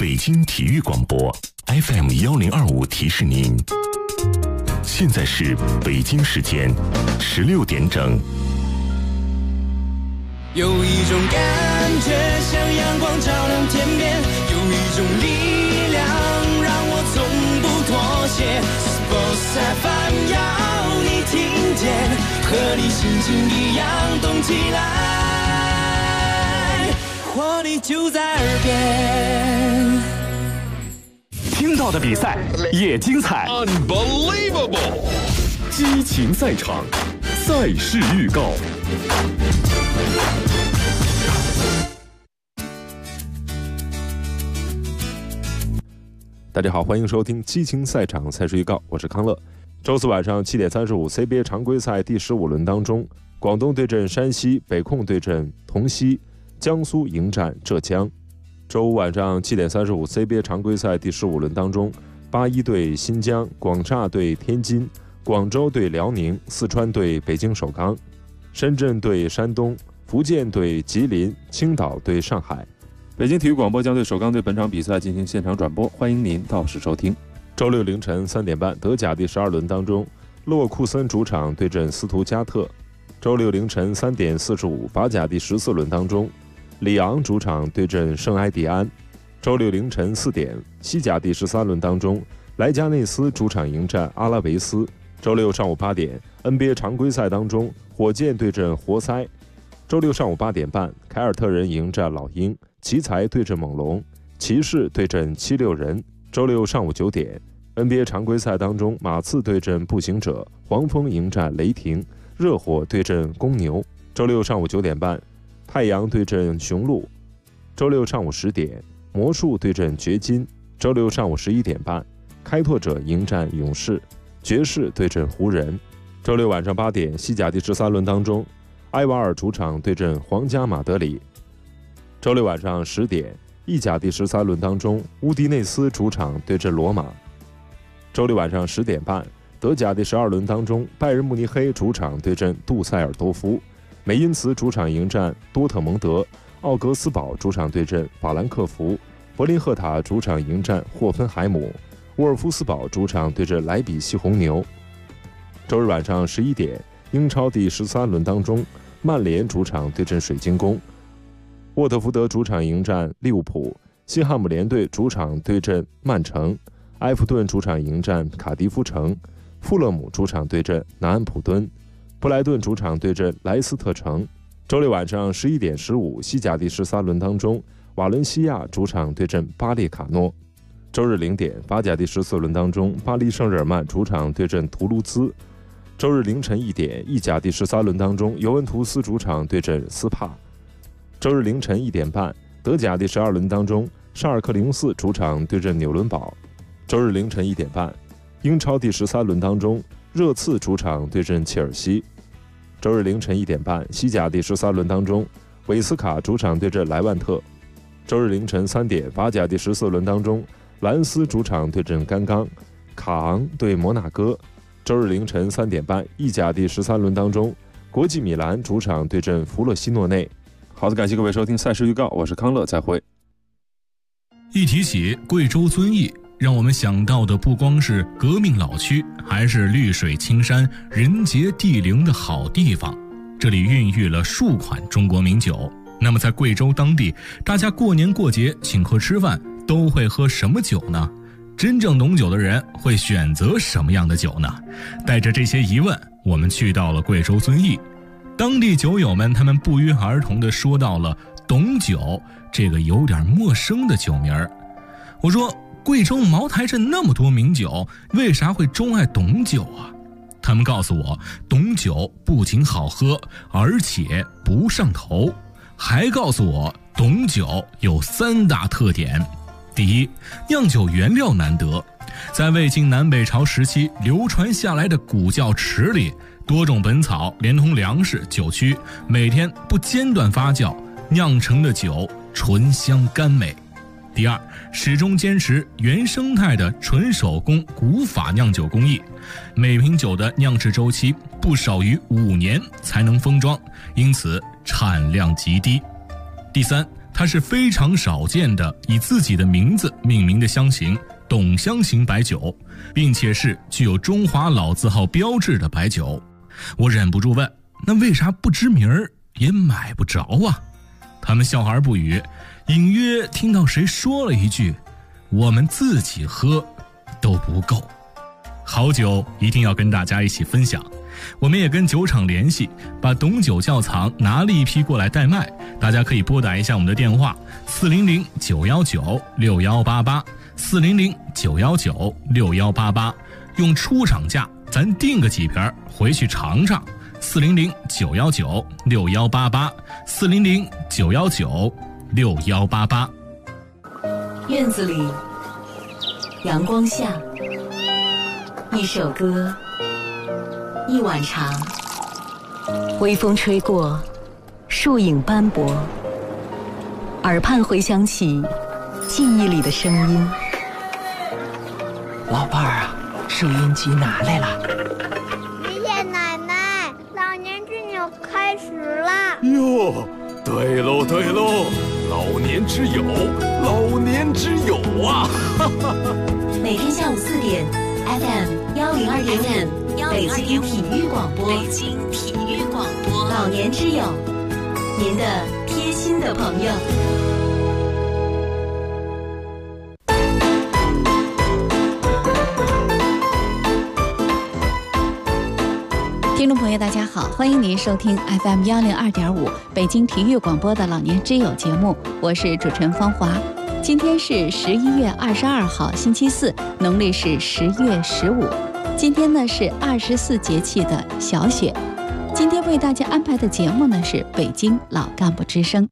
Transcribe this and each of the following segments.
北京体育广播 FM1025提示您，现在是北京时间16点整。 有一种感觉像阳光照亮天边，有一种力量让我从不妥协。Sports FM 要你听见，和你心情一样动起来，活力就在耳边。 听到的比赛也精彩 Unbelievable 激情赛场，赛事预告。 大家好，欢迎收听激情赛场赛事预告，我是康乐。周四晚上7点35 CBA 常规赛第15轮当中，广东对阵山西，北控对阵同曦，江苏迎战浙江。周五晚上7点35 CBA 常规赛第15轮当中，81对新疆，广厦对天津，广州对辽宁，四川对北京首钢，深圳对山东，福建对吉林，青岛对上海。北京体育广播将对首钢队本场比赛进行现场转播，欢迎您到时收听。周六凌晨3点半，德甲第12轮当中，勒沃库森主场对阵斯图加特。周六凌晨3点45，法甲第14轮当中，里昂主场对阵圣埃蒂安。周六凌晨4点，西甲第13轮当中，莱加内斯主场迎战阿拉维斯。周六上午8点 ，NBA 常规赛当中，火箭对阵活塞。周六上午8点半，凯尔特人迎战老鹰，奇才对阵猛龙，骑士对阵76人。周六上午9点 ，NBA 常规赛当中，马刺对阵步行者，黄蜂迎战雷霆，热火对阵公牛。周六上午9点半，太阳对阵雄鹿。周六上午10点，魔术对阵掘金。周六上午11点半，开拓者迎战勇士，爵士对阵湖人。周六晚上8点，西甲第13轮当中，埃瓦尔主场对阵皇家马德里。周六晚上10点，意甲第13轮当中，乌迪内斯主场对阵罗马。周六晚上10点半，德甲第12轮当中，拜仁慕尼黑主场对阵杜塞尔多夫，梅因茨主场迎战多特蒙德，奥格斯堡主场对阵法兰克福，柏林赫塔主场迎战霍芬海姆，沃尔夫斯堡主场对阵莱比锡红牛。周日晚上11点，英超第13轮当中，曼联主场对阵水晶宫，沃特福德主场迎战利物浦，西汉姆联队主场对阵曼城，埃弗顿主场迎战卡迪夫城，富勒姆主场对阵南安普敦，布莱顿主场对阵莱斯特城。周六晚上11点15，西甲第13轮当中，瓦伦西亚主场对阵巴列卡诺。周日0点，法甲第14轮当中，巴黎圣日耳曼主场对阵图卢兹。周日凌晨1点，意甲第13轮当中，尤文图斯主场对阵斯帕。周日凌晨1点半，德甲第12轮当中，沙尔克04主场对阵纽伦堡。周日凌晨1点半，英超第13轮当中，热刺主场对阵切尔西。周日凌晨1点半，西甲第13轮当中，韦斯卡主场对阵莱万特。周日凌晨3点，法甲第14轮当中，兰斯主场对阵甘刚，卡昂对摩纳哥。周日凌晨3点半，意甲第13轮当中，国际米兰主场对阵弗洛西诺内。好的，感谢各位收听赛事预告，我是康乐，再会。 一提起贵州遵义，让我们想到的不光是革命老区，还是绿水青山、人杰地灵的好地方。这里孕育了数款中国名酒。那么在贵州当地，大家过年过节请客吃饭都会喝什么酒呢？真正懂酒的人会选择什么样的酒呢？带着这些疑问，我们去到了贵州遵义。当地酒友们他们不约而同地说到了董酒这个有点陌生的酒名儿。我说，贵州茅台镇那么多名酒，为啥会钟爱董酒啊？他们告诉我，董酒不仅好喝，而且不上头，还告诉我董酒有3大特点。第一，酿酒原料难得，在魏晋南北朝时期流传下来的古窖池里，多种本草连同粮食、酒曲，每天不间断发酵，酿成的酒醇香甘美。第二，始终坚持原生态的纯手工古法酿酒工艺，每瓶酒的酿制周期不少于5年才能封装，因此产量极低。第三， 它是非常少见的以自己的名字命名的香型董香型白酒，并且是具有中华老字号标志的白酒。我忍不住问，那为啥不知名儿也买不着啊？他们笑而不语，隐约听到谁说了一句，我们自己喝都不够。好酒一定要跟大家一起分享，我们也跟酒厂联系，把董酒窖藏拿了一批过来代卖，大家可以拨打一下我们的电话400-919-6188 400-919-6188，用出厂价咱订个几瓶回去尝尝。400-919-6188 400-919-6188。 院子里，阳光下，一首歌，一碗茶，微风吹过，树影斑驳，耳畔回响起记忆里的声音。 老伴儿啊，收音机拿来了。 爷爷奶奶，老年之友开始啦！ 哟，对喽对喽，老年之友，老年之友啊！ 每天下午4点 FM 102.5北京体育广播，老年之友，您的贴心的朋友。 听众朋友大家好，欢迎您收听 FM 102.5北京体育广播的老年之友节目，我是主持人方华。今天是11月22号星期四，农历是10月15。今天呢是24节气的小雪。今天为大家安排的节目呢是北京老干部之声。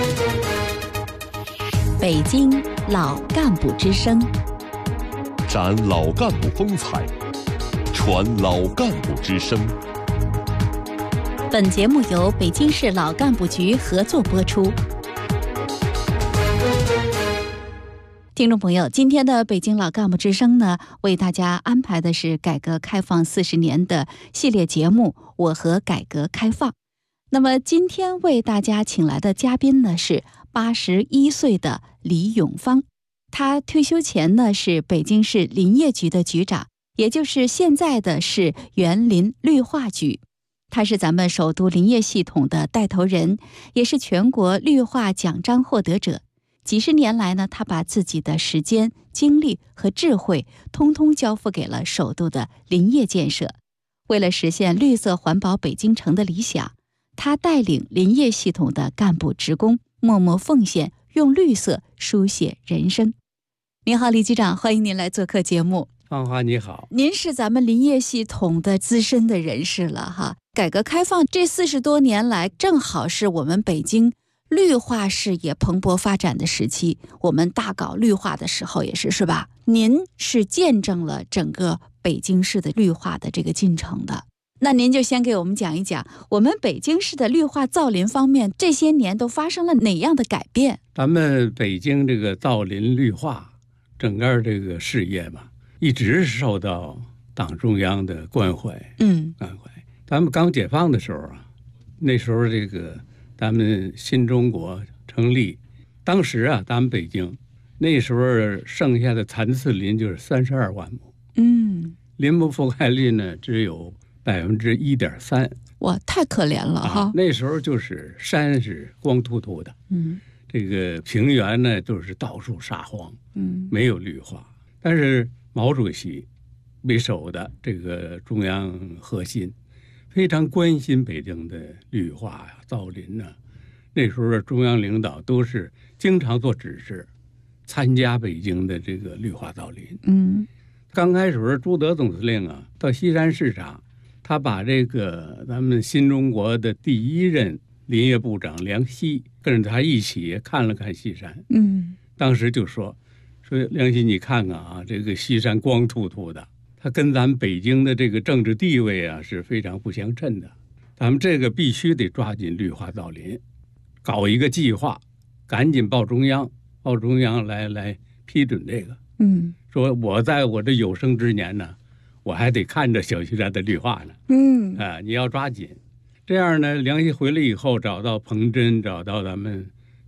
北京老干部之声， 展老干部风采，传老干部之声。 本节目由北京市老干部局合作播出。听众朋友，今天的北京老干部之声呢，为大家安排的是改革开放40年的系列节目《我和改革开放》。那么今天为大家请来的嘉宾呢是81岁的李永芳，他退休前呢是北京市林业局的局长，也就是现在的市园林绿化局。他是咱们首都林业系统的带头人，也是全国绿化奖章获得者。几十年来呢，他把自己的时间、精力和智慧通通交付给了首都的林业建设。为了实现绿色环保北京城的理想，他带领林业系统的干部职工默默奉献，用绿色书写人生。您好，李局长，欢迎您来做客节目。 芳华你好， 您是咱们林业系统的资深的人士了哈。改革开放这40多年来，正好是我们北京绿化事业蓬勃发展的时期，我们大搞绿化的时候也是吧？您是见证了整个北京市的绿化的这个进程的。那您就先给我们讲一讲，我们北京市的绿化造林方面这些年都发生了哪样的改变？ 咱们北京这个造林绿化整个这个事业嘛，一直受到党中央的关怀。关怀。咱们刚解放的时候啊，那时候这个咱们新中国成立，当时啊，咱们北京那时候剩下的残次林就是32万亩，林木覆盖率呢只有1.3%， 哇，太可怜了哈！ 那时候就是山是光秃秃的，这个平原呢就是到处沙荒，没有绿化。但是毛主席为首的这个中央核心非常关心北京的绿化呀、造林呢。那时候的中央领导都是经常做指示，参加北京的这个绿化造林。刚开始朱德总司令啊到西山视察，他把这个咱们新中国的第1任林业部长梁希跟着他一起看了看西山。当时就说梁希，你看看啊，这个西山光秃秃的，它跟咱们北京的这个政治地位啊是非常不相称的，咱们这个必须得抓紧绿化造林，搞一个计划，赶紧报中央来批准这个。说我在我这有生之年呢，我还得看着小西山的绿化呢。你要抓紧。这样呢，梁希回来以后，找到彭真，找到咱们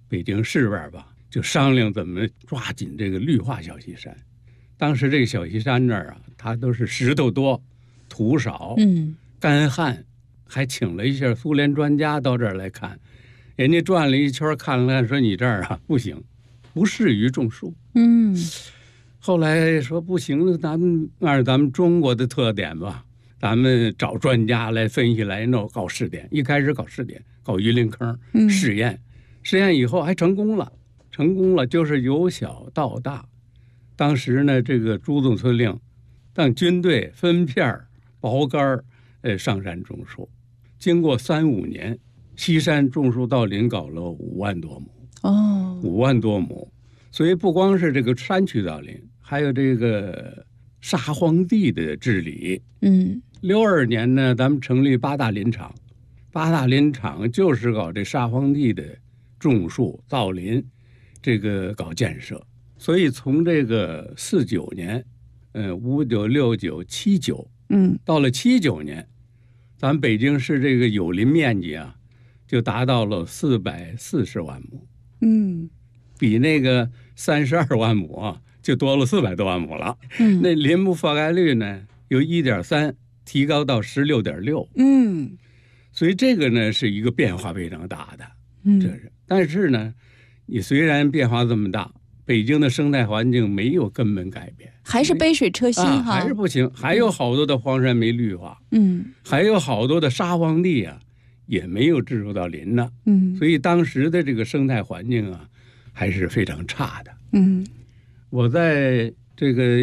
北京市边吧，就商量怎么抓紧这个绿化小西山。当时这个小西山那儿啊，它都是石头多、土少、干旱，还请了一下苏联专家到这儿来看，人家转了一圈看了看，说你这儿啊不行，不适于种树。后来说不行，咱们按咱们中国的特点吧，咱们找专家来分析来弄搞试点。一开始搞试点，搞榆林坑试验，试验以后还成功了，就是由小到大。当时呢，这个朱总司令让军队分片刨杆上山种树，经过3-5年，西山种树造林搞了5万多亩。5万多亩，所以不光是这个山区造林，还有这个沙荒地的治理。62年呢，咱们成立8大林场，8大林场就是搞这沙荒地的种树造林，这个搞建设。所以从这个49年，59、69、79，到了79年，咱北京市这个有林面积啊，就达到了440万亩。比那个32万亩啊，就多了400多万亩了。那林木覆盖率呢，由1.3提高到16.6。所以这个呢是一个变化非常大的。这是，但是呢，你虽然变化这么大，北京的生态环境没有根本改变， 还是杯水车薪哈， 还是不行，还有好多的荒山没绿化，还有好多的沙荒地啊，也没有植入到林呢，所以当时的这个生态环境啊，还是非常差的。我在这个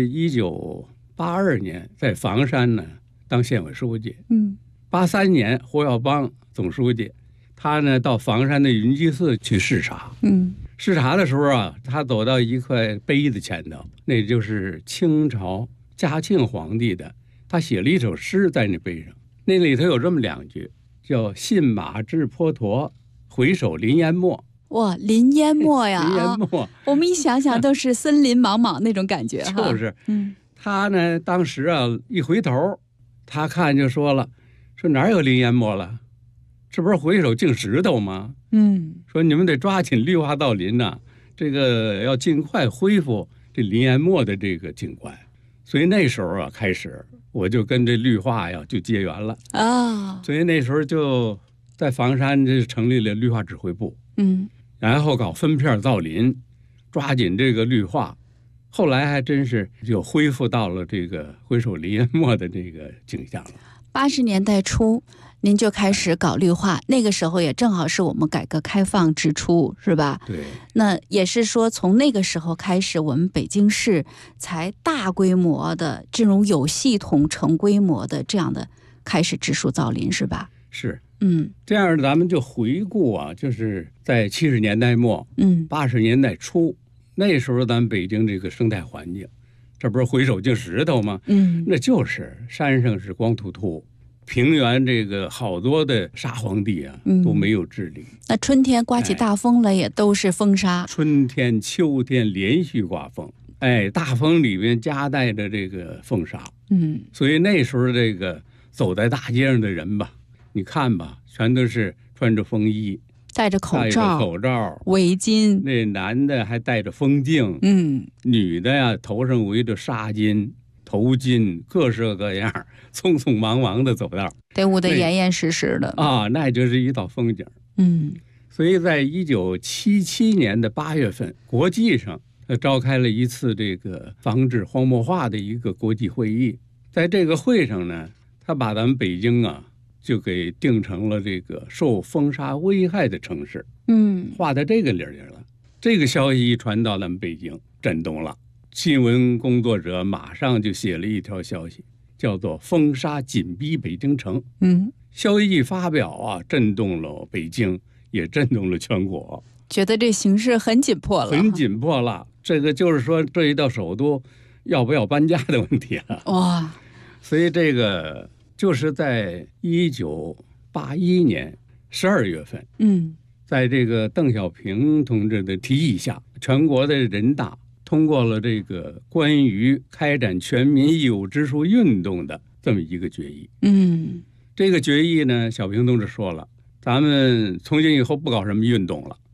1982年在房山呢当县委书记，83年胡耀邦总书记，他呢到房山的云居寺去视察，视察的时候啊，他走到一块碑的前头，那就是清朝嘉庆皇帝的，他写了一首诗在那碑上，那里头有这么2句，叫信马至坡陀，回首林淹没。 哇，林淹没呀！ 林淹没， 我们一想想都是森林茫茫那种感觉哈。 就是，他呢当时啊一回头，他看就说了，说哪有林淹没了？这不是回首净石头吗？说你们得抓紧绿化造林呐，这个要尽快恢复这林淹没的这个景观。所以那时候啊开始，我就跟这绿化呀就结缘了啊。所以那时候就在房山就成立了绿化指挥部，然后搞分片造林，抓紧这个绿化。后来还真是就恢复到了这个回首林淹没的这个景象了。 80年代初您就开始搞绿化，那个时候也正好是我们改革开放之初，是吧？ 对。 那也是说从那个时候开始，我们北京市才大规模的这种有系统成规模的这样的开始植树造林，是吧？ 是。这样咱们就回顾啊，就是在70年代末，80年代初，那时候咱们北京这个生态环境，这不是回首净石头吗？那就是山上是光秃秃，平原这个好多的沙荒地啊，都没有治理。 那春天刮起大风了，也都是风沙。 春天、秋天连续刮风，大风里面夹带着这个风沙。所以那时候这个走在大街上的人吧，你看吧，全都是穿着风衣， 戴着口罩、围巾， 那男的还戴着风镜，女的呀头上围着纱巾、头巾，各式各样，匆匆忙忙的走道， 得捂得严严实实的啊，那就是一道风景。所以在1977年的8月份，国际上召开了一次这个防治荒漠化的一个国际会议，在这个会上呢，他把咱们北京啊就给定成了这个受风沙危害的城市，划在这个里了。这个消息一传到咱们北京，震动了。新闻工作者马上就写了一条消息，叫做风沙紧逼北京城。消息一发表啊，震动了北京，也震动了全国， 觉得这形势很紧迫了， 很紧迫了。这个就是说，这一到首都要不要搬家的问题了。 哇！ 所以这个就是在1981年12月份，在这个邓小平同志的提议下，全国的人大通过了这个关于开展全民义务植树运动的这么一个决议。这个决议呢，小平同志说了，咱们从今以后不搞什么运动了，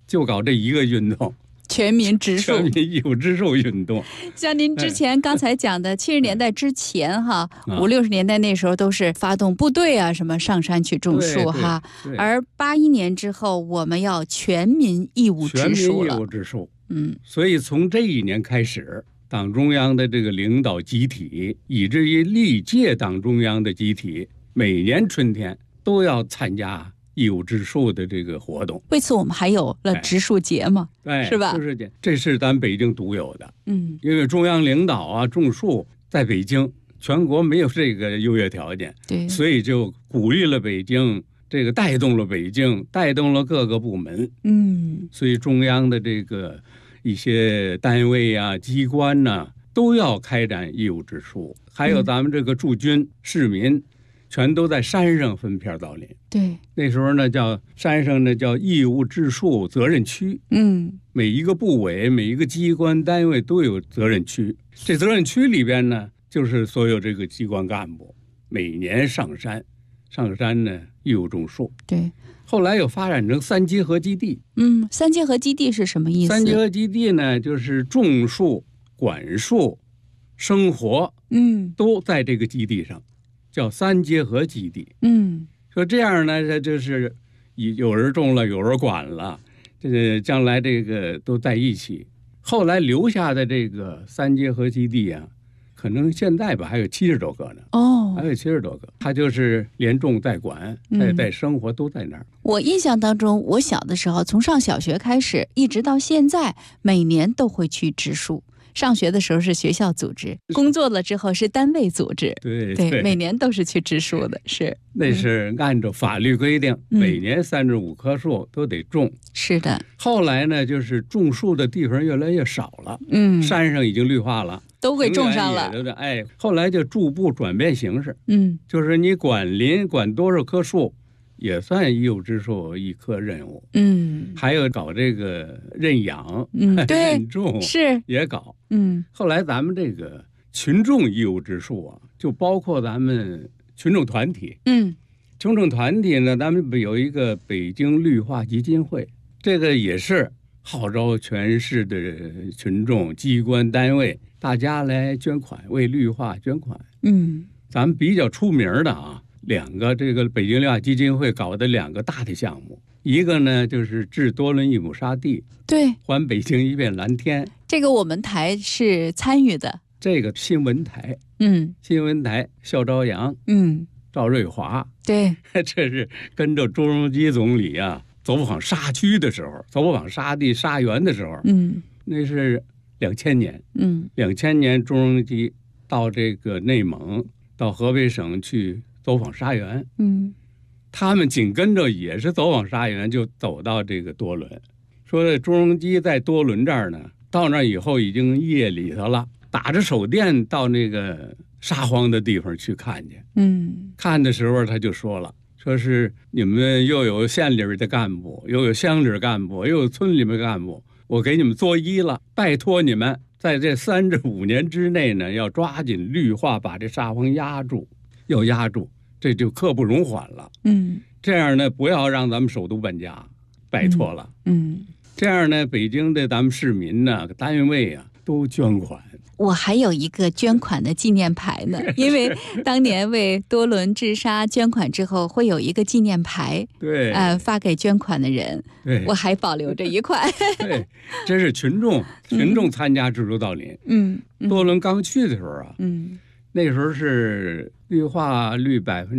就搞这一个运动。 全民植树， 全民义务植树运动。 像您之前刚才讲的，70年代之前哈，50、60年代那时候都是发动部队啊，什么上山去种树哈。而81年之后，我们要全民义务植树了。 全民义务植树，所以从这一年开始，党中央的这个领导集体，以至于历届党中央的集体，每年春天都要参加义务植树的这个活动。 为此我们还有了植树节嘛，是吧？ 植树节，这是咱北京独有的。因为中央领导啊种树，在北京全国没有这个优越条件， 对， 所以就鼓励了北京，这个带动了北京，带动了各个部门。所以中央的这个一些单位啊、机关呐，都要开展义务植树。还有咱们这个驻军市民。全都在山上分片造林。 对， 那时候呢叫山上呢叫义务植树责任区。每一个部委、每一个机关单位都有责任区。这责任区里边呢，就是所有这个机关干部每年上山呢义务种树。 对， 后来又发展成3结合基地。 3结合基地是什么意思 ？3结合基地呢，就是种树、管树、生活，都在这个基地上。叫3结合基地。说这样呢，这就是有人种了，有人管了，这个将来这个都在一起。后来留下的这个3结合基地啊，可能现在吧还有70多个呢。还有70多个，它就是连种带管带生活都在那儿。 我印象当中，我小的时候从上小学开始，一直到现在，每年都会去植树。上学的时候是学校组织，工作了之后是单位组织。 对， 每年都是去植树的。是， 那是按照法律规定，每年35棵树都得种。 是的。 后来呢，就是种树的地方越来越少了。山上已经绿化了， 都给种上了。 后来就逐步转变形式。就是你管林管多少棵树，也算义务植树一科任务。还有搞这个认养，认种是也搞。后来咱们这个群众义务植树啊，就包括咱们群众团体。群众团体呢，咱们有一个北京绿化基金会，这个也是号召全市的群众、机关单位大家来捐款，为绿化捐款。咱们比较出名的啊，2个这个北京绿化基金会搞的2个大的项目，一个呢就是治多伦一亩沙地， 对， 还北京一片蓝天。 这个我们台是参与的。 这个新闻台，新闻台肖朝阳，赵瑞华， 对， 这是跟着朱镕基总理啊走访沙区的时候，走访沙地沙园的时候，那是2000年，2000年朱镕基到这个内蒙，到河北省去走访沙园，他们紧跟着也是走访沙园，就走到这个多伦，说朱镕基在多伦这儿呢，到那以后已经夜里头了，打着手电到那个沙荒的地方去看去。看的时候他就说了，说是你们又有县里的干部，又有乡里干部，又有村里面干部，我给你们作揖了，拜托你们在这3至5年之内呢，要抓紧绿化，把这沙荒压住，要压住，这就刻不容缓了。这样呢，不要让咱们首都搬家，拜托了。这样呢，北京的咱们市民呢、单位啊都捐款。 我还有一个捐款的纪念牌呢，因为当年为多伦治沙捐款之后，会有一个纪念牌， 对， 发给捐款的人， 对， 我还保留着一块。 对，这是群众参加植树造林。多伦刚去的时候啊，那时候是绿化率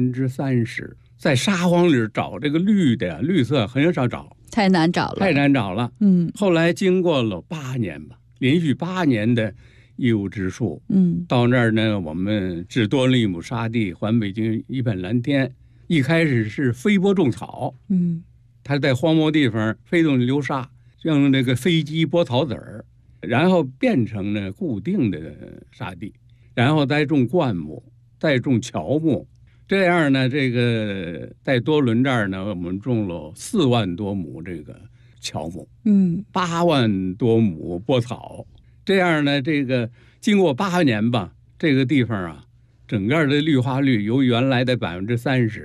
30%，在沙荒里找这个绿的绿色很少找， 太难找了。 后来经过了8年吧，连续8年的义务植树，到那儿呢，我们治多伦一亩沙地，还北京一片蓝天。一开始是飞播种草，它在荒漠地方飞动流沙，用那个飞机播草籽儿，然后变成了固定的沙地，然后再种灌木，再种乔木。这样呢，这个在多伦这儿呢，我们种了4万多亩这个乔木，8万多亩播草。这样呢，这个经过8年吧，这个地方啊，整个的绿化率由原来的30%，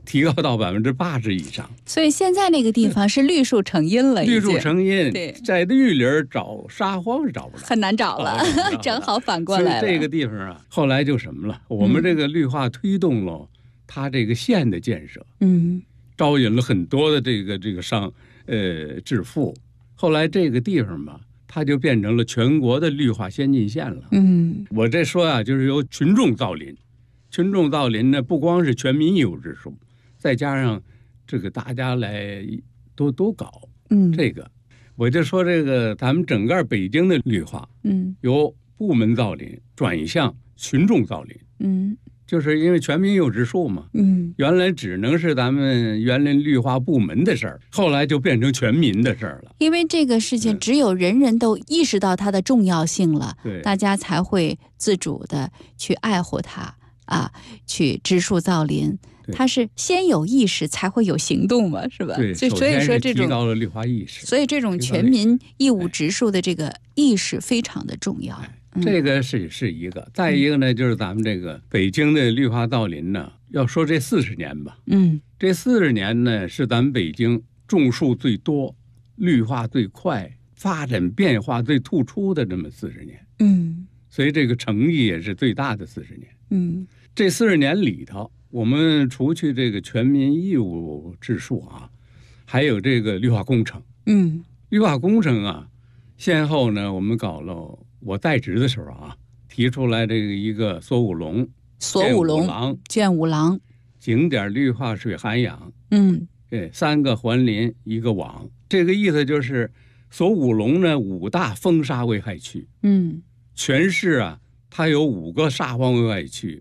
提高到80%以上。 所以现在那个地方是绿树成荫了， 绿树成荫， 对， 在绿林找沙荒是找不着， 很难找了，正好反过来了。 所以这个地方啊，后来就什么了？我们这个绿化推动了它这个县的建设，招引了很多的这个致富。后来这个地方吧，它就变成了全国的绿化先进县了。我这说啊，就是由群众造林，群众造林呢，不光是全民义务植树，再加上这个大家来都搞，这个我就说这个咱们整个北京的绿化，由部门造林转向群众造林，就是因为全民义务植树嘛，原来只能是咱们园林绿化部门的事儿，后来就变成全民的事儿了。 因为这个事情只有人人都意识到它的重要性了，大家才会自主的去爱护它啊，去植树造林。它是先有意识才会有行动嘛，是吧？ 对， 所以说这种提高了绿化意识， 所以这种全民义务植树的这个意识非常的重要。 这个是一个，再一个呢，就是咱们这个北京的绿化造林呢，要说这40年吧，这40年呢是咱们北京种树最多、绿化最快、发展变化最突出的这么40年，所以这个成绩也是最大的40年，这40年里头，我们除去这个全民义务植树啊，还有这个绿化工程，绿化工程啊，先后呢我们搞了。我在职的时候啊，提出来这个一个锁五龙、建五廊、景点绿化水涵养，3个环林1个网。这个意思就是锁五龙呢，5大风沙危害区，全市啊，它有5个沙荒危害区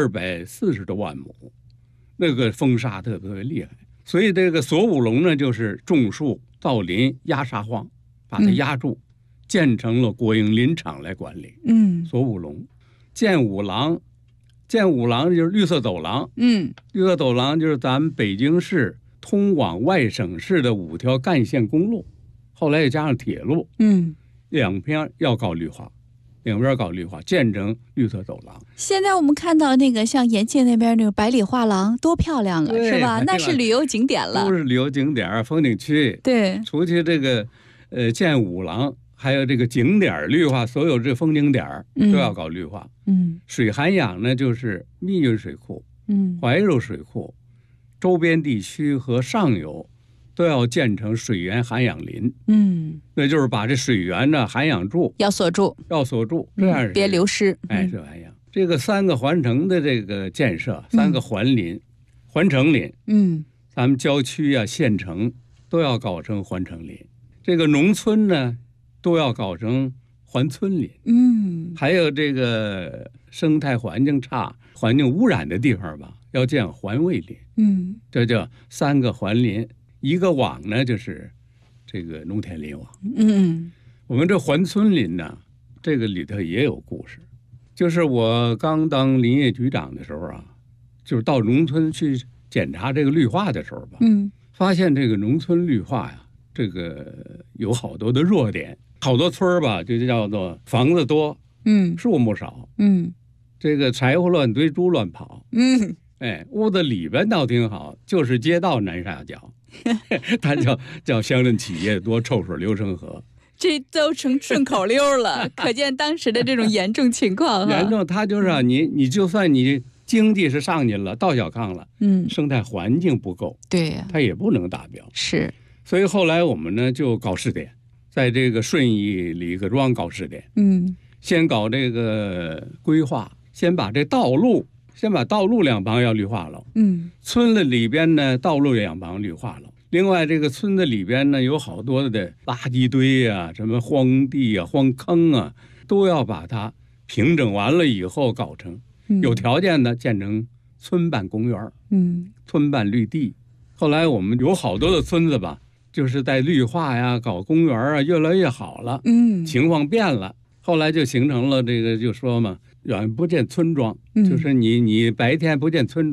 ，240多万亩，那个风沙特别厉害。所以这个锁五龙呢，就是种树造林压沙荒，把它压住。建成了国营林场来管理，锁五龙，建五廊就是绿色走廊，绿色走廊就是咱们北京市通往外省市的5条干线公路，后来又加上铁路，两边要搞绿化，建成绿色走廊。现在我们看到那个像延庆那边那个百里画廊多漂亮啊，是吧？那是旅游景点了， 都是旅游景点、风景区。 对， 除去这个建五廊。还有这个景点绿化，所有这风景点都要搞绿化。水涵养呢，就是密云水库、怀柔水库周边地区和上游都要建成水源涵养林。那就是把这水源呢涵养住， 要锁住， 这样别流失。 是涵养。这个3个环城的这个建设，3个环林、环城林，咱们郊区啊、县城都要搞成环城林。这个农村呢。都要搞成环村林，还有这个生态环境差、环境污染的地方吧，要建环卫林，这叫3个环林，1个网呢就是这个农田林网，我们这环村林呢，这个里头也有故事，就是我刚当林业局长的时候啊，就是到农村去检查这个绿化的时候吧，发现这个农村绿化呀，这个有好多的弱点。好多村吧，就叫做房子多，树木少，这个柴火乱堆，猪乱跑，屋子里边倒挺好，就是街道难下脚，它叫乡镇企业多，臭水流成河， 这都成顺口溜了，可见当时的这种严重情况。 严重，它就是啊，你就算你经济是上去了，到小康了，生态环境不够， 对呀， 它也不能达标， 是， 所以后来我们呢就搞试点。在这个顺义、李各庄搞试点，先搞这个规划，先把道路两旁要绿化了，村子里边呢道路两旁绿化了。另外，这个村子里边呢有好多的垃圾堆啊、什么荒地啊、荒坑啊，都要把它平整完了以后搞成，有条件的建成村办公园，村办绿地。后来我们有好多的村子吧。就是在绿化呀、搞公园啊，越来越好了，情况变了，后来就形成了这个，就说嘛，远不见村庄，就是你白天不见村庄，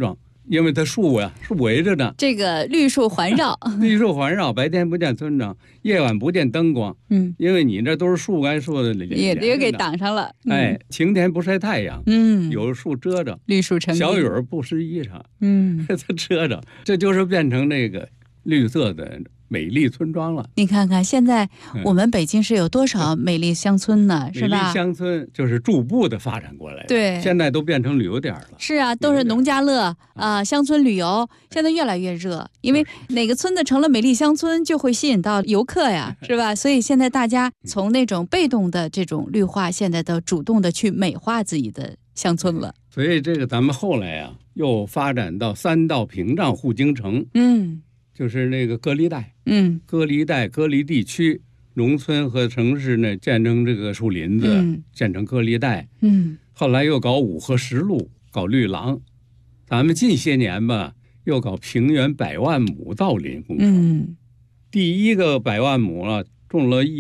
因为它树啊是围着的， 这个绿树环绕， 绿树环绕，白天不见村长，夜晚不见灯光。因为你这都是树干树的也给挡上了。 晴天不晒太阳，有树遮着， 绿树成荫， 小雨不湿衣裳，它遮着，这就是变成那个绿色的美丽村庄了。 你看看现在我们北京市有多少美丽乡村呢？是吧？ 美丽乡村就是逐步的发展过来的， 对， 现在都变成旅游点了。 是啊，都是农家乐啊，乡村旅游现在越来越热，因为哪个村子成了美丽乡村，就会吸引到游客呀，是吧？所以现在大家从那种被动的这种绿化，现在都主动的去美化自己的乡村了。 所以这个咱们后来啊，又发展到3道屏障护京城，就是那个隔离带，隔离带、隔离地区，农村和城市呢建成这个树林子，建成隔离带。后来又搞5河10路，搞绿廊。咱们近些年吧，又搞平原100万亩造林工程。第一个100万亩啊，种了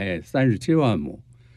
137万亩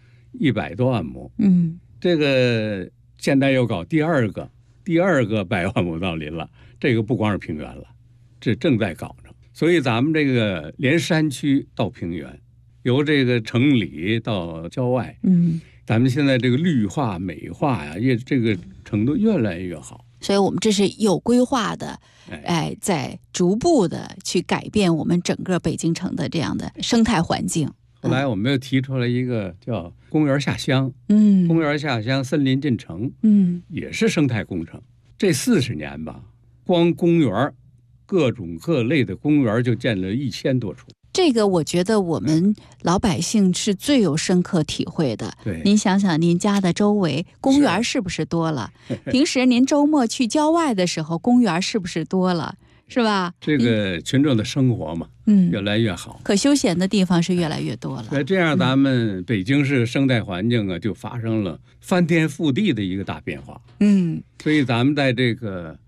，100多万亩。这个现在又搞第二个100万亩造林了，这个不光是平原了。这正在搞着，所以咱们这个连山区到平原，由这个城里到郊外，咱们现在这个绿化美化呀，也这个程度越来越好。 所以我们这是有规划的，在逐步的去改变我们整个北京城的这样的生态环境。 后来我们又提出了一个叫公园下乡，公园下乡，森林进城，也是生态工程。这40年吧，光公园各种各类的公园就建了1000多处。 这个我觉得我们老百姓是最有深刻体会的。 对， 您想想您家的周围公园是不是多了？平时您周末去郊外的时候，公园是不是多了？是吧？ 这个群众的生活嘛，越来越好， 可休闲的地方是越来越多了。 所以这样咱们北京市生态环境啊，就发生了翻天覆地的一个大变化。所以咱们在这个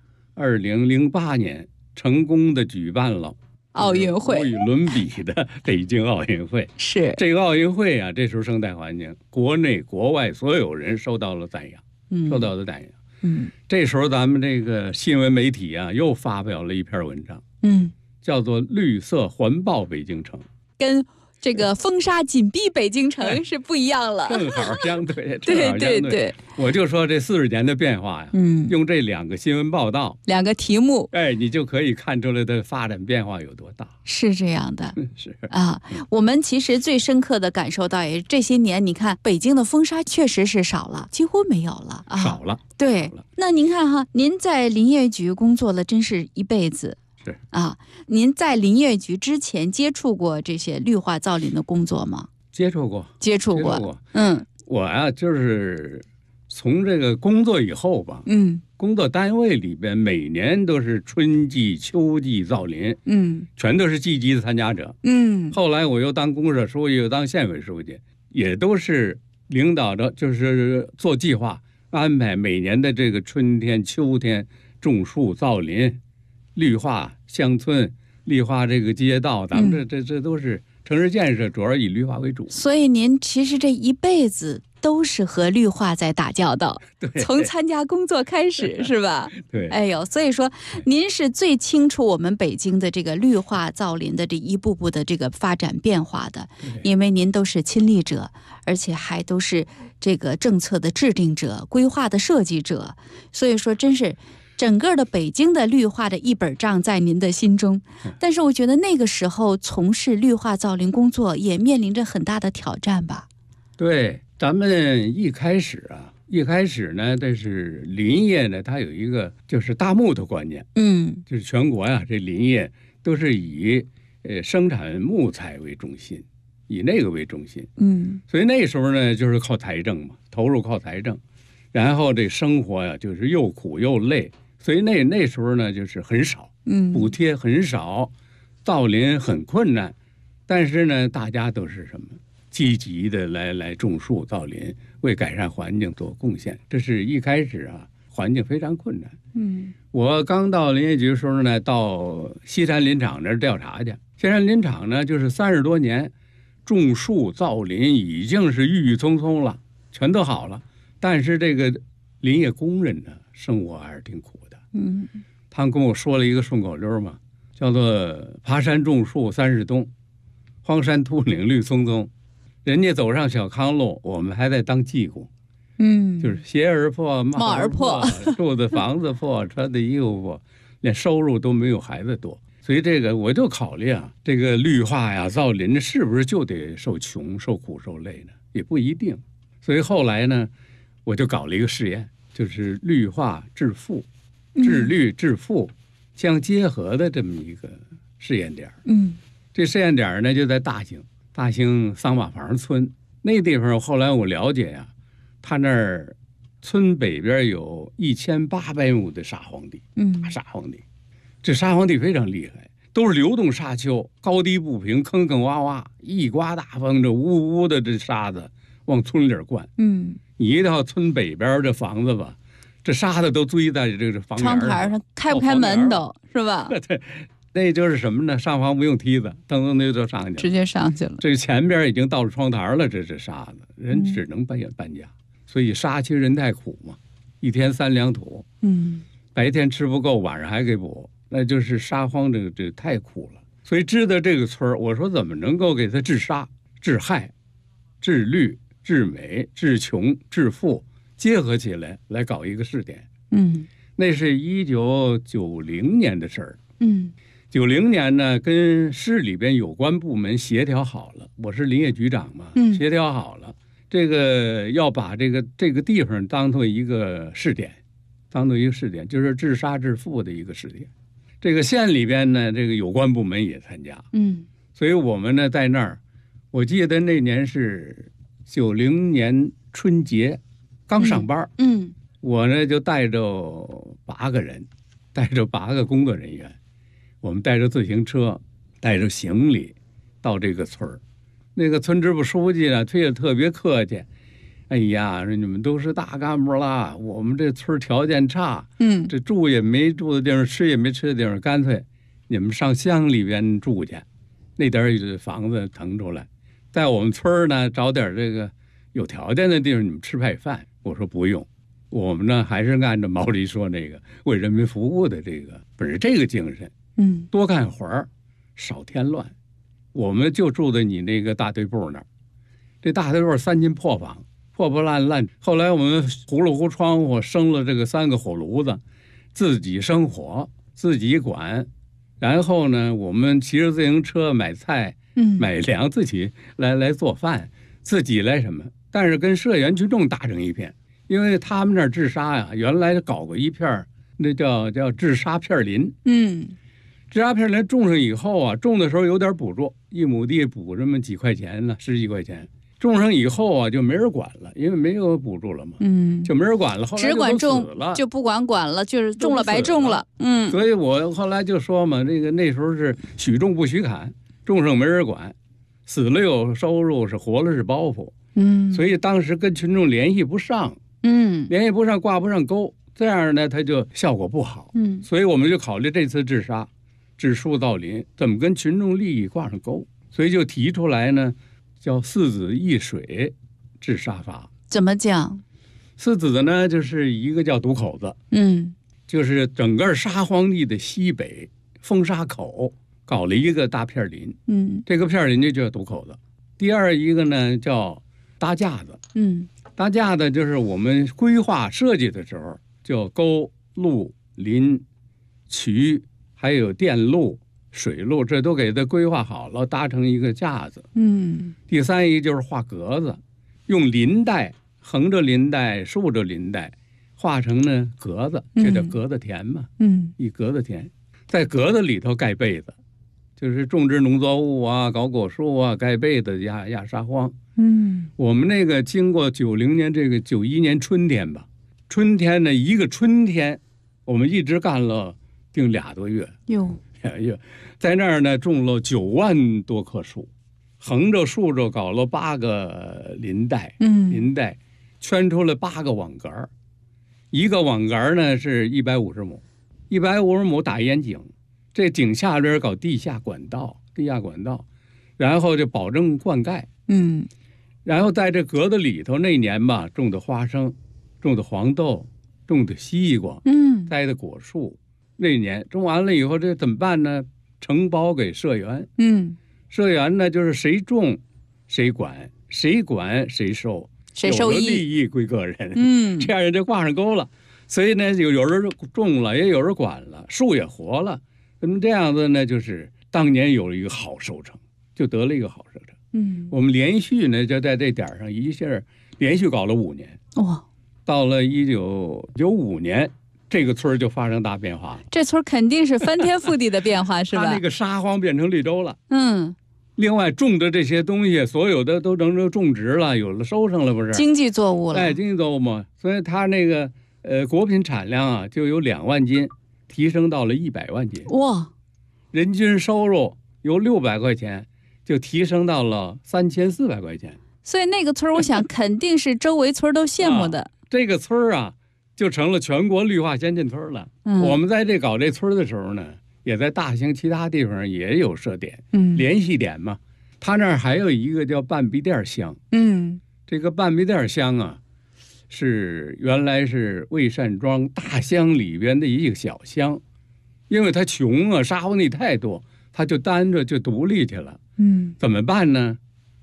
2008年成功的举办了奥运会， 无与伦比的北京奥运会。 是这个奥运会啊，这时候生态环境，国内国外所有人受到了赞扬，受到了赞扬。这时候咱们这个新闻媒体啊，又发表了一篇文章，叫做《绿色环抱北京城》， 跟这个风沙紧逼北京城是不一样了， 正好相对。 对， 我就说这40年的变化呀，用这2个新闻报道 ，2个题目， 你就可以看出来的发展变化有多大。 是这样的， 是啊，我们其实最深刻的感受到，也是这些年，你看北京的风沙确实是少了，几乎没有了， 少了。 对，那您看哈，您在林业局工作了，真是一辈子。您在林业局之前接触过这些绿化造林的工作吗？ 接触过。我呀，就是从这个工作以后吧，工作单位里边每年都是春季、秋季造林，全都是积极的参加者，后来我又当公社书记，又当县委书记，也都是领导着，就是做计划，安排每年的这个春天、秋天种树造林。绿化乡村，绿化这个街道，咱们这都是城市建设，主要以绿化为主。 所以您其实这一辈子都是和绿化在打交道，从参加工作开始，是吧？ 对。 哎呦，所以说您是最清楚我们北京的这个绿化造林的这一步步的这个发展变化的，因为您都是亲历者，而且还都是这个政策的制定者、规划的设计者，所以说真是。整个的北京的绿化的一本账在您的心中，但是我觉得那个时候从事绿化造林工作也面临着很大的挑战吧？ 对，咱们一开始呢，这是林业呢，它有一个就是大木头观念，就是全国呀，这林业都是以生产木材为中心，以那个为中心，所以那时候呢，就是靠财政嘛，投入靠财政，然后这生活呀，就是又苦又累。所以那时候呢，就是很少，补贴很少，造林很困难，但是呢，大家都是什么积极的来种树造林，为改善环境做贡献。这是一开始啊，环境非常困难。我刚到林业局的时候呢，到西山林场那儿调查去。西山林场呢，就是30多年种树造林已经是郁郁葱葱了，全都好了，但是这个林业工人呢，生活还是挺苦的。 他们跟我说了一个顺口溜嘛，叫做爬山种树30冬，荒山秃岭绿葱葱。人家走上小康路，我们还在当季姑。就是鞋儿破，帽儿破，住的房子破，穿的衣服破，连收入都没有孩子多。所以这个我就考虑啊，这个绿化呀、造林是不是就得受穷、受苦、受累呢？也不一定。所以后来呢，我就搞了一个试验，就是绿化致富、致绿致富相结合的这么一个试验点。这试验点呢就在大兴桑瓦房村那地方。后来我了解呀，他那儿村北边有1800亩的沙荒地，大沙荒地。这沙荒地非常厉害，都是流动沙丘，高低不平，坑坑洼洼，一刮大风，这呜呜的这沙子往村里灌。你一到村北边这房子吧，这沙子都堆在这个房窗台上，开不开门都是吧？ 对，那就是什么呢？上房不用梯子，噔噔就上去了， 直接上去了。 这前边已经到了窗台了，这是沙子，人只能搬家。所以沙区人太苦嘛，一天3两土，白天吃不够，晚上还给补，那就是沙荒，这太苦了。所以知道这个村我说怎么能够给它治沙、治害、治绿、治美、治穷、治富结合起来搞一个试点。那是1990年的事儿。90年呢，跟市里边有关部门协调好了，我是林业局长嘛，协调好了。这个要把这个地方当做一个试点，就是治沙治富的一个试点。这个县里边呢，这个有关部门也参加，所以我们呢在那儿，我记得那年是90年春节，刚上班，我呢就带着8个人，带着8个工作人员，我们带着自行车，带着行李到这个村儿。那个村支部书记呢，推得特别客气。哎呀，你们都是大干部了，我们这村条件差，这住也没住的地方，吃也没吃的地方，干脆你们上乡里边住去，那点房子腾出来，在我们村呢找点这个有条件的地方，你们吃派饭。我说不用，我们呢还是按照毛主席说那个为人民服务的这个本着这个精神，多干活儿，少添乱。我们就住在你那个大队部那儿，这大队部3间破房，破破烂烂。后来我们糊了糊窗户，生了这个3个火炉子，自己生火，自己管。然后呢，我们骑着自行车买菜、买粮，自己来做饭，自己来什么。但是跟社员群众打成一片，因为他们那儿治沙呀，原来搞过一片，那叫治沙片林。治沙片林种上以后啊，种的时候有点补助，1亩地补这么几块钱呢，10几块钱。种上以后啊，就没人管了，因为没有补助了嘛，就没人管了。后来只管种就不管了，就是种了白种了。 所以我后来就说嘛，那时候是许种不许砍，种上没人管，死了有收入，是活了是包袱。所以当时跟群众联系不上，挂不上钩，这样呢，它就效果不好。所以我们就考虑这次治沙、治树造林，怎么跟群众利益挂上钩？所以就提出来呢，叫4子一水治沙法。 怎么讲 ？4子呢，就是一个叫堵口子，就是整个沙荒地的西北风沙口搞了一个大片林，这个片林就叫堵口子。第二一个呢叫搭架子，搭架子就是我们规划设计的时候，就沟、路、林、渠，还有电路、水路，这都给它规划好了，搭成一个架子。第三一就是画格子，用林带横着林带、竖着林带画成呢格子，这叫格子田嘛。一格子田，在格子里头盖被子，就是种植农作物啊，搞果树啊，盖被子压沙荒。我们那个经过90年这个91年春天吧，春天呢一个春天，我们一直干了定2多月。在那儿呢种了9万多棵树，横着竖着搞了8个林带，林带圈出了8个网杆，一个网杆呢是150亩，150亩打烟井，这井下边搞地下管道，然后就保证灌溉。然后在这格子里头，那年吧种的花生，种的黄豆，种的西瓜，栽的果树， 那一年种完了以后，这怎么办呢？承包给社员。社员呢就是谁种谁管，谁管谁收， 谁受益， 利益归个人。这样人就挂上钩了。所以呢，有人种了，也有人管了，树也活了。那么这样子呢，就是当年有了一个好收成，就得了一个好收成。我们连续呢就在这点上一下连续搞了5年。哇！到了1995年，这个村就发生大变化了。 这村肯定是翻天覆地的变化，是吧？ 它那个沙荒变成绿洲了。另外种的这些东西，所有的都能种植了，有了收成了，不是？ 经济作物了。 经济作物嘛，所以它那个果品产量啊，就由2万斤提升到了100万斤。 哇！ 人均收入由600块钱就提升到了3400块钱。 所以那个村我想肯定是周围村都羡慕的。 这个村啊，就成了全国绿化先进村了。我们在这搞这村的时候呢，也在大兴其他地方也有设点，联系点嘛。他那儿还有一个叫半壁店乡。这个半壁店乡啊，原来是魏善庄大乡里边的一个小乡，因为他穷啊，沙荒地太多，他就单着就独立去了。怎么办呢？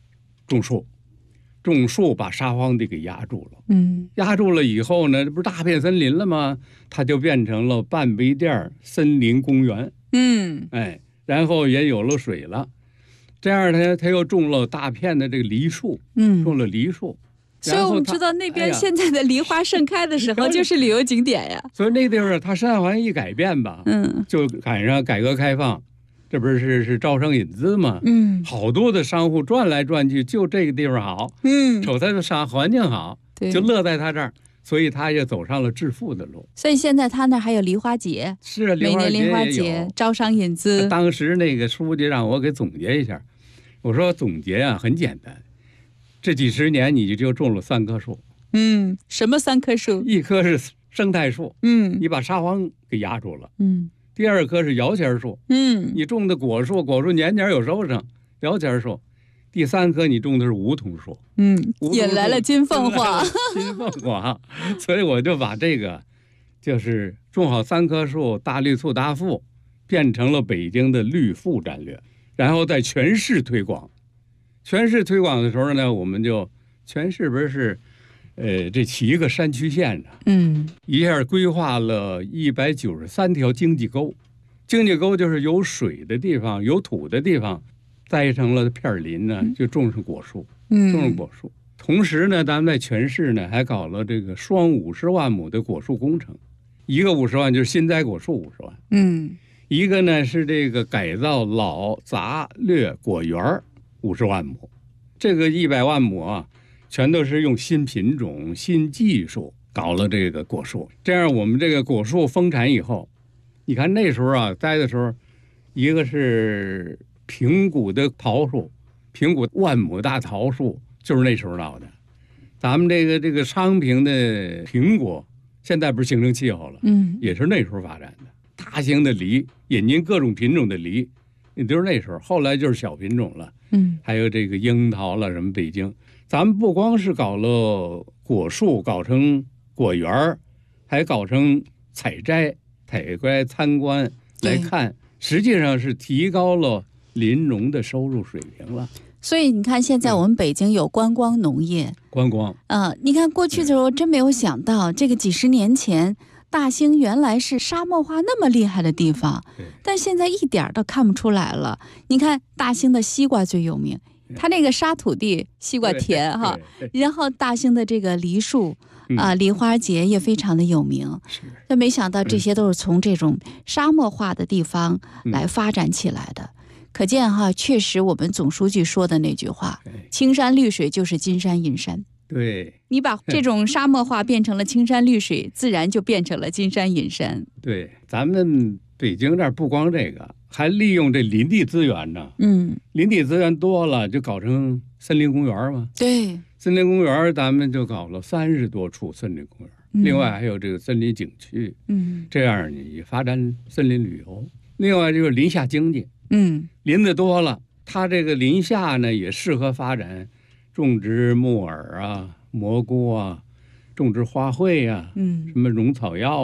种树把沙荒地给压住了。压住了以后呢，这不是大片森林了吗？它就变成了半壁店森林公园。然后也有了水了。这样呢，他又种了大片的这个梨树。种了梨树。 所以我们知道那边现在的梨花盛开的时候，就是旅游景点呀。 所以那地方它生态环境一改变吧，就赶上改革开放。这不是招商引资吗？好多的商户转来转去，就这个地方好，瞅他的环境好，就乐在他这儿，所以他也走上了致富的路。 所以现在他那还有梨花节， 是啊， 每年梨花节招商引资。 当时那个书记让我给总结一下，我说总结啊很简单，这几十年你就种了3棵树。 什么3棵树？ 一棵是生态树，你把沙荒给压住了。第2棵是摇钱树，你种的果树年年有收成，摇钱树。第3棵你种的是梧桐树， 引来了金凤凰。 金凤凰，所以我就把这个就是种好3棵树，大绿促大富，变成了北京的绿富战略，然后在全市推广。全市推广的时候呢，我们就全市不是这7个山区县呢，一下规划了193条经济沟。经济沟就是有水的地方、有土的地方，栽成了片林呢，就种上果树，种上果树。同时呢，咱们在全市呢还搞了这个双50万亩的果树工程，一个50万就是新栽果树50万，一个呢是这个改造老杂略果园50万亩，这个100万亩啊。全都是用新品种、新技术搞了这个果树，这样我们这个果树丰产以后，你看那时候啊，栽的时候，一个是平谷的桃树，平谷万亩大桃树就是那时候闹的。咱们这个昌平的苹果，现在不是形成气候了，也是那时候发展的。大型的梨，引进各种品种的梨，也就是那时候。后来就是小品种了，还有这个樱桃了，什么北京。咱们不光是搞了果树，搞成果园，还搞成采摘参观来看，实际上是提高了林农的收入水平了。 所以你看，现在我们北京有观光农业，你看过去的时候真没有想到，这个几十年前大兴原来是沙漠化那么厉害的地方，但现在一点都看不出来了。你看大兴的西瓜最有名。它那个沙土地西瓜田哈，然后大兴的这个梨树梨花节也非常的有名。但没想到这些都是从这种沙漠化的地方来发展起来的。可见哈，确实我们总书记说的那句话，青山绿水就是金山银山。 对， 你把这种沙漠化变成了青山绿水，自然就变成了金山银山。 对，咱们北京这儿不光这个，还利用这林地资源呢。林地资源多了，就搞成森林公园嘛。 对， 森林公园咱们就搞了30多处森林公园，另外还有这个森林景区。这样你发展森林旅游。另外就是林下经济。林子多了，它这个林下呢也适合发展种植木耳啊、蘑菇啊，种植花卉啊，什么虫草药啊，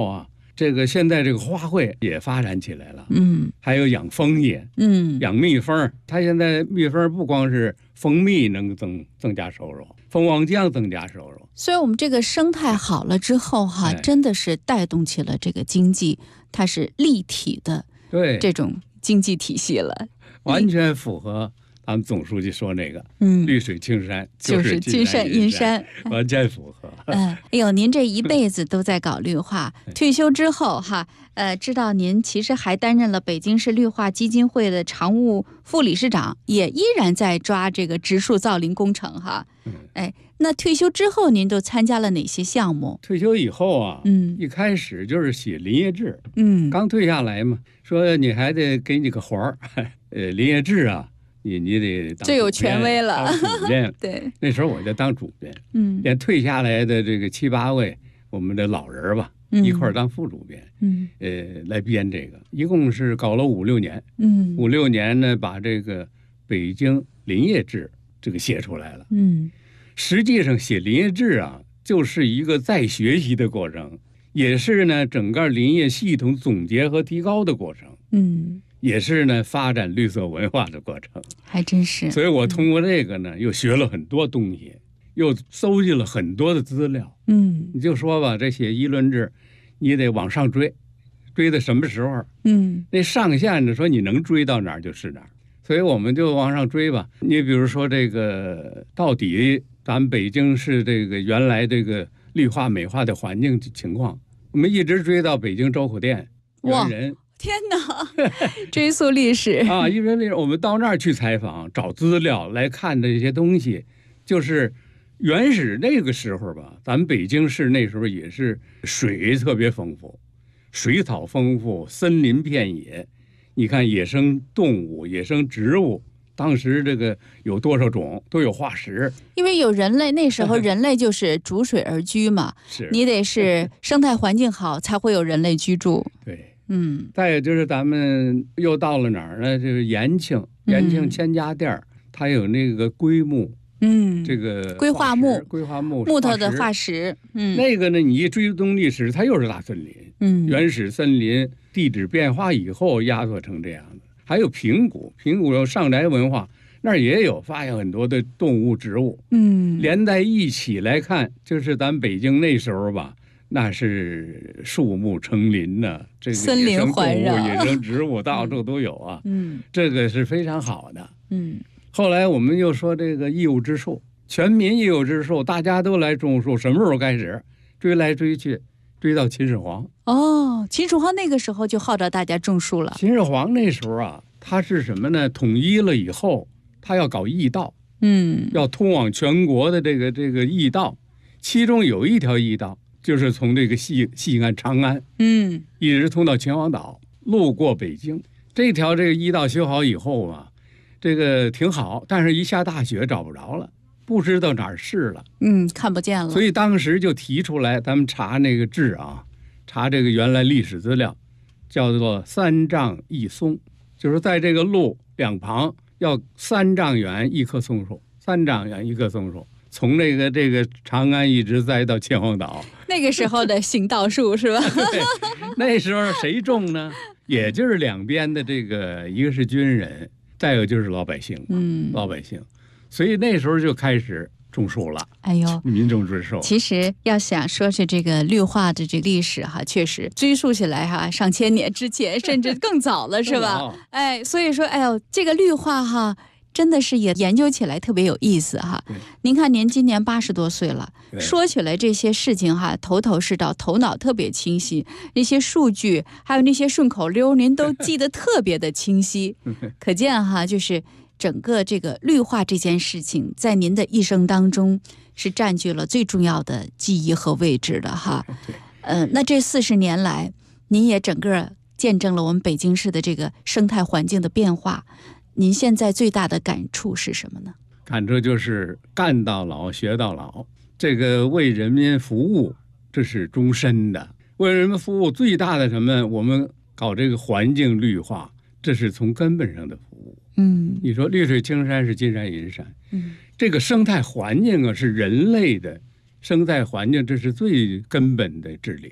这个现在这个花卉也发展起来了，还有养蜂业，养蜜蜂。它现在蜜蜂不光是蜂蜜能增加收入，蜂王浆增加收入。 所以我们这个生态好了之后哈，真的是带动起了这个经济，它是立体的， 对这种经济体系了， 完全符合咱们总书记说那个，绿水青山就是金山银山， 完全符合。 哎呦，您这一辈子都在搞绿化，退休之后哈，知道您其实还担任了北京市绿化基金会的常务副理事长，也依然在抓这个植树造林工程哈。哎，那退休之后您都参加了哪些项目？ 退休以后啊，一开始就是写林业志，刚退下来嘛，说你还得给你个活儿，林业志啊。你得当最有权威了， 当主编。 对， 那时候我就当主编，连退下来的这个7、8位我们的老人吧，一块儿当副主编，来编这个，一共是搞了5、6年，5、6年呢，把这个北京林业志这个写出来了，实际上写林业志啊，就是一个再学习的过程，也是呢整个林业系统总结和提高的过程，也是呢发展绿色文化的过程， 还真是。 所以我通过这个呢，又学了很多东西，又搜集了很多的资料。你就说吧，这写议论志，你得往上追，追到什么时候？那上限呢，说你能追到哪儿就是哪儿。所以我们就往上追吧。你比如说这个，到底咱们北京市这个原来这个绿化美化的环境情况，我们一直追到北京周口店猿人。 天哪，追溯历史啊！因为我们到那儿去采访、找资料来看这些东西，就是原始那个时候吧，咱们北京市那时候也是水特别丰富，水草丰富，森林遍野。你看野生动物、野生植物，当时这个有多少种，都有化石。 因为有人类，那时候人类就是逐水而居嘛， 是你得是生态环境好，才会有人类居住。 对。再有就是咱们又到了哪儿呢？就是延庆千家店，它有那个龟木，这个硅化木木头的化石， 那个呢，你一追踪历史，它又是大森林，原始森林地质变化以后压缩成这样的。还有平谷有上宅文化，那儿也有发现很多的动物植物，连在一起来看，就是咱北京那时候吧。那是树木成林呢，这个森林环绕， 野生植物到处都有啊。这个是非常好的。后来我们又说这个义务植树，全民义务植树，大家都来种树。什么时候开始？追来追去，追到秦始皇。 秦始皇那个时候就号召大家种树了。 秦始皇那时候啊，他是什么呢？统一了以后，他要搞驿道，要通往全国的这个驿道，其中有一条驿道。就是从这个西安长安，一直通到秦皇岛，路过北京。这条这个驿道修好以后啊，这个挺好，但是一下大雪找不着了，不知道哪儿是了， 看不见了。 所以当时就提出来，咱们查那个志啊，查这个原来历史资料，叫做3丈一松，就是在这个路两旁要3丈远一棵松树，3丈远一棵松树。从这个长安一直栽到秦皇岛， 那个时候的行道树是吧？ 对，那时候谁种呢？也就是两边的这个，一个是军人，再有就是老百姓，老百姓，所以那时候就开始种树了。 哎呦， 民众植树。 其实要想说是这个绿化的这个历史哈，确实追溯起来哈，上千年之前，甚至更早了，是吧？哎，所以说，哎呦，这个绿化哈。真的是也研究起来特别有意思哈。您看您今年80多岁了，说起来这些事情哈，头头是道，头脑特别清晰，那些数据还有那些顺口溜您都记得特别的清晰。可见哈，就是整个这个绿化这件事情在您的一生当中是占据了最重要的记忆和位置的哈。那这40年来您也整个见证了我们北京市的这个生态环境的变化，您现在最大的感触是什么呢？ 感触就是干到老学到老，这个为人民服务这是终身的，为人民服务最大的什么？我们搞这个环境绿化，这是从根本上的服务。你说绿水青山是金山银山，这个生态环境啊是人类的生态环境，这是最根本的治理。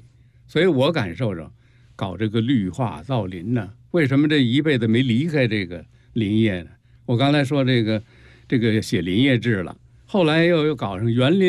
所以我感受着搞这个绿化造林呢，为什么这一辈子没离开这个林业呢？我刚才说这个写林业志了，后来又搞上园林